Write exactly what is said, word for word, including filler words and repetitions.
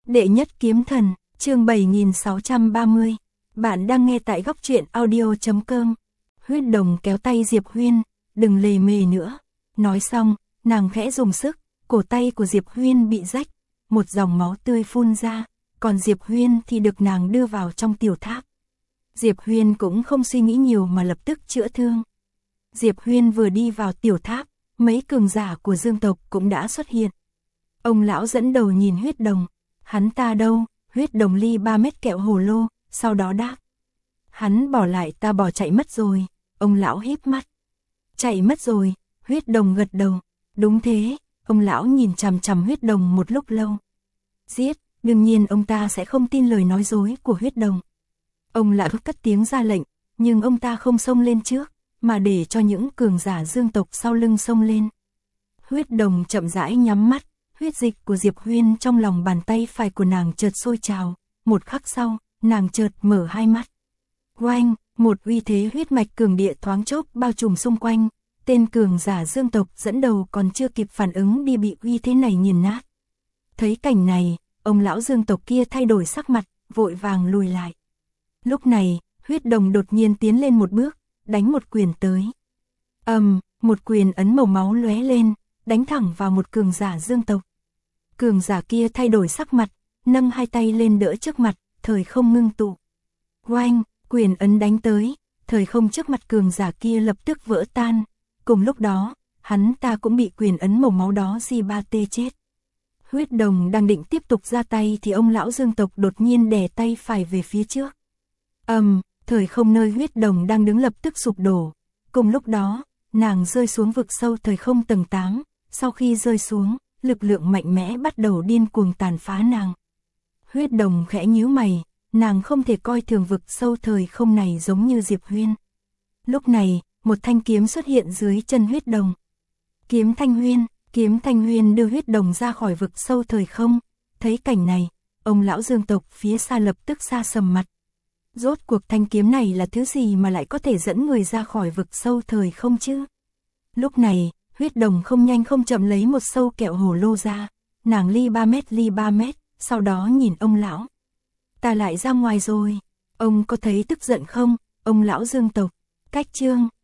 Đệ nhất kiếm thần, chương bảy nghìn sáu trăm ba mươi. Bạn đang nghe tại góc truyện audio.com. Huyết Đồng kéo tay Diệp Huyên, đừng lề mề nữa. Nói xong, nàng khẽ dùng sức, cổ tay của Diệp Huyên bị rách, một dòng máu tươi phun ra, còn Diệp Huyên thì được nàng đưa vào trong tiểu tháp. Diệp Huyên cũng không suy nghĩ nhiều mà lập tức chữa thương. Diệp Huyên vừa đi vào tiểu tháp, mấy cường giả của Dương tộc cũng đã xuất hiện. Ông lão dẫn đầu nhìn Huyết Đồng, hắn ta đâu? Huyết Đồng ly ba mét kẹo hồ lô, sau đó đáp. Hắn bỏ lại ta bỏ chạy mất rồi, ông lão híp mắt. Chạy mất rồi, Huyết Đồng gật đầu, đúng thế, ông lão nhìn chằm chằm Huyết Đồng một lúc lâu. Giết, đương nhiên ông ta sẽ không tin lời nói dối của Huyết Đồng. Ông lão cất tiếng ra lệnh, nhưng ông ta không xông lên trước, mà để cho những cường giả Dương tộc sau lưng xông lên. Huyết Đồng chậm rãi nhắm mắt, huyết dịch của Diệp Huyên trong lòng bàn tay phải của nàng chợt sôi trào, một khắc sau, nàng chợt mở hai mắt. Oanh, một uy thế huyết mạch cường địa thoáng chốc bao trùm xung quanh, tên cường giả Dương tộc dẫn đầu còn chưa kịp phản ứng đi bị uy thế này nghiền nát. Thấy cảnh này, ông lão Dương tộc kia thay đổi sắc mặt, vội vàng lùi lại. Lúc này, Huyết Đồng đột nhiên tiến lên một bước, đánh một quyền tới. Ầm, um, một quyền ấn màu máu lóe lên, đánh thẳng vào một cường giả Dương tộc. Cường giả kia thay đổi sắc mặt, nâng hai tay lên đỡ trước mặt, thời không ngưng tụ. Oanh, quyền ấn đánh tới, thời không trước mặt cường giả kia lập tức vỡ tan. Cùng lúc đó, hắn ta cũng bị quyền ấn màu máu đó di ba tê chết. Huyết Đồng đang định tiếp tục ra tay thì ông lão Dương tộc đột nhiên đè tay phải về phía trước. Ầm, um, thời không nơi Huyết Đồng đang đứng lập tức sụp đổ. Cùng lúc đó, nàng rơi xuống vực sâu thời không tầng tám, sau khi rơi xuống, lực lượng mạnh mẽ bắt đầu điên cuồng tàn phá nàng. Huyết Đồng khẽ nhíu mày, nàng không thể coi thường vực sâu thời không này giống như Diệp Huyên. Lúc này, một thanh kiếm xuất hiện dưới chân Huyết Đồng. Kiếm Thanh Huyên, kiếm Thanh Huyên đưa Huyết Đồng ra khỏi vực sâu thời không. Thấy cảnh này, ông lão Dương tộc phía xa lập tức sa sầm mặt. Rốt cuộc thanh kiếm này là thứ gì mà lại có thể dẫn người ra khỏi vực sâu thời không chứ? Lúc này, Huyết Đồng không nhanh không chậm lấy một sâu kẹo hồ lô ra, nàng ly ba mét ly ba mét, sau đó nhìn ông lão. Ta lại ra ngoài rồi, ông có thấy tức giận không, ông lão Dương tộc? Cách chương,